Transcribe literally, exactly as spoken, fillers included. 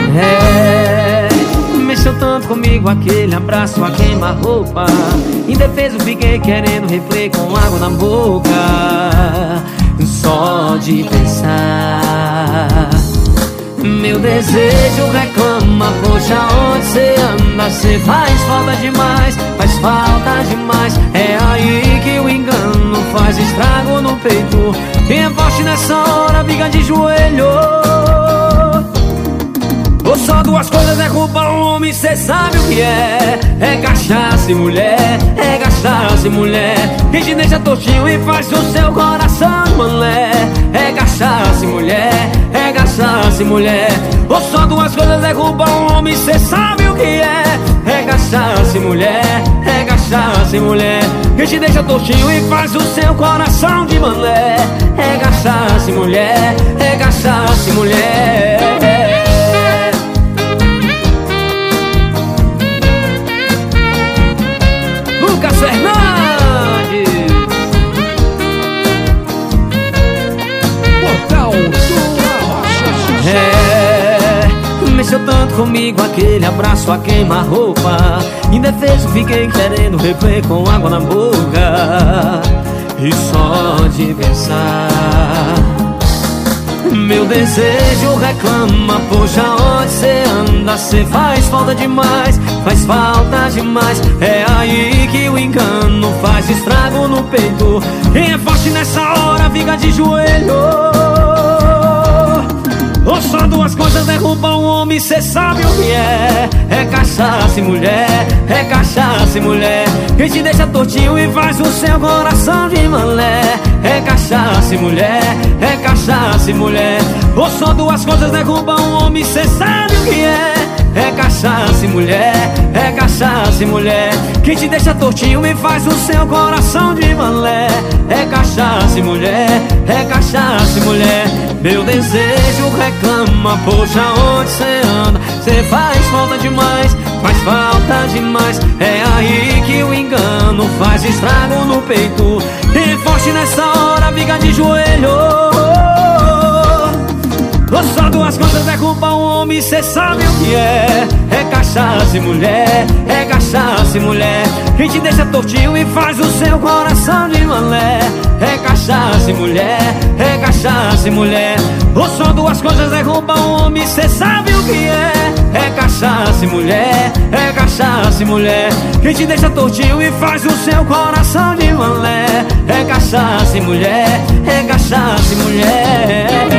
É, mexeu tanto comigo aquele abraço a queima-roupa. Indefeso fiquei querendo refler com água na boca. Só de pensar, meu desejo reclama. Poxa, onde cê anda? Cê faz falta demais, faz falta demais. É aí que o engano faz estrago no peito. Quem é forte nessa hora fica de joelho. Ou só duas coisas derrubam um homem, cê sabe o que é. É cachaça e mulher, é cachaça e mulher. Quem te deixa tortinho e faz o seu coração de manlé. É cachaça e mulher, é cachaça e mulher. Ou só duas coisas derrubam um homem, cê sabe o que é. É cachaça e mulher, é cachaça e mulher. Quem te deixa tortinho e faz o seu coração de manlé. É cachaça e mulher, é cachaça e mulher. Lucas Fernandes, Portal do Arrocha. é, mexeu tanto comigo aquele abraço a queima-roupa. Indefeso fiquei querendo replay com água na boca. E só de pensar, meu desejo reclama. Poxa, onde cê anda? Cê faz falta demais, faz falta demais. É aí que o engano faz estrago no peito. Quem é forte nessa hora fica de joelho. Ou só duas coisas derrubam um homem, cê sabe o que é. É cachaça e mulher, é cachaça e mulher. Quem te deixa tortinho e faz o seu coração de manlé. É cachaça e mulher, é cachaça e mulher. Ou só duas coisas derrubam um homem, cê sabe o que é. É cachaça e mulher, é cachaça e mulher. Quem te deixa tortinho e faz o seu coração de manlé. É cachaça e mulher, é cachaça e mulher. Meu desejo reclama. Poxa, onde cê anda? Cê faz falta demais, faz falta demais. É aí que o engano faz estrago no peito. Quem é forte nessa hora fica de joelho. Ou só duas coisas derrubam um homem, cê sabe o que é. É cachaça e mulher, é cachaça e mulher. Quem te deixa tortinho e faz o seu coração de manlé. É cachaça e mulher, é cachaça e mulher. Ou só duas coisas derrubam um homem, cê sabe o que é. É cachaça e mulher, é cachaça e mulher. Quem te deixa tortinho e faz o seu coração de manlé. É cachaça e mulher, é cachaça e mulher.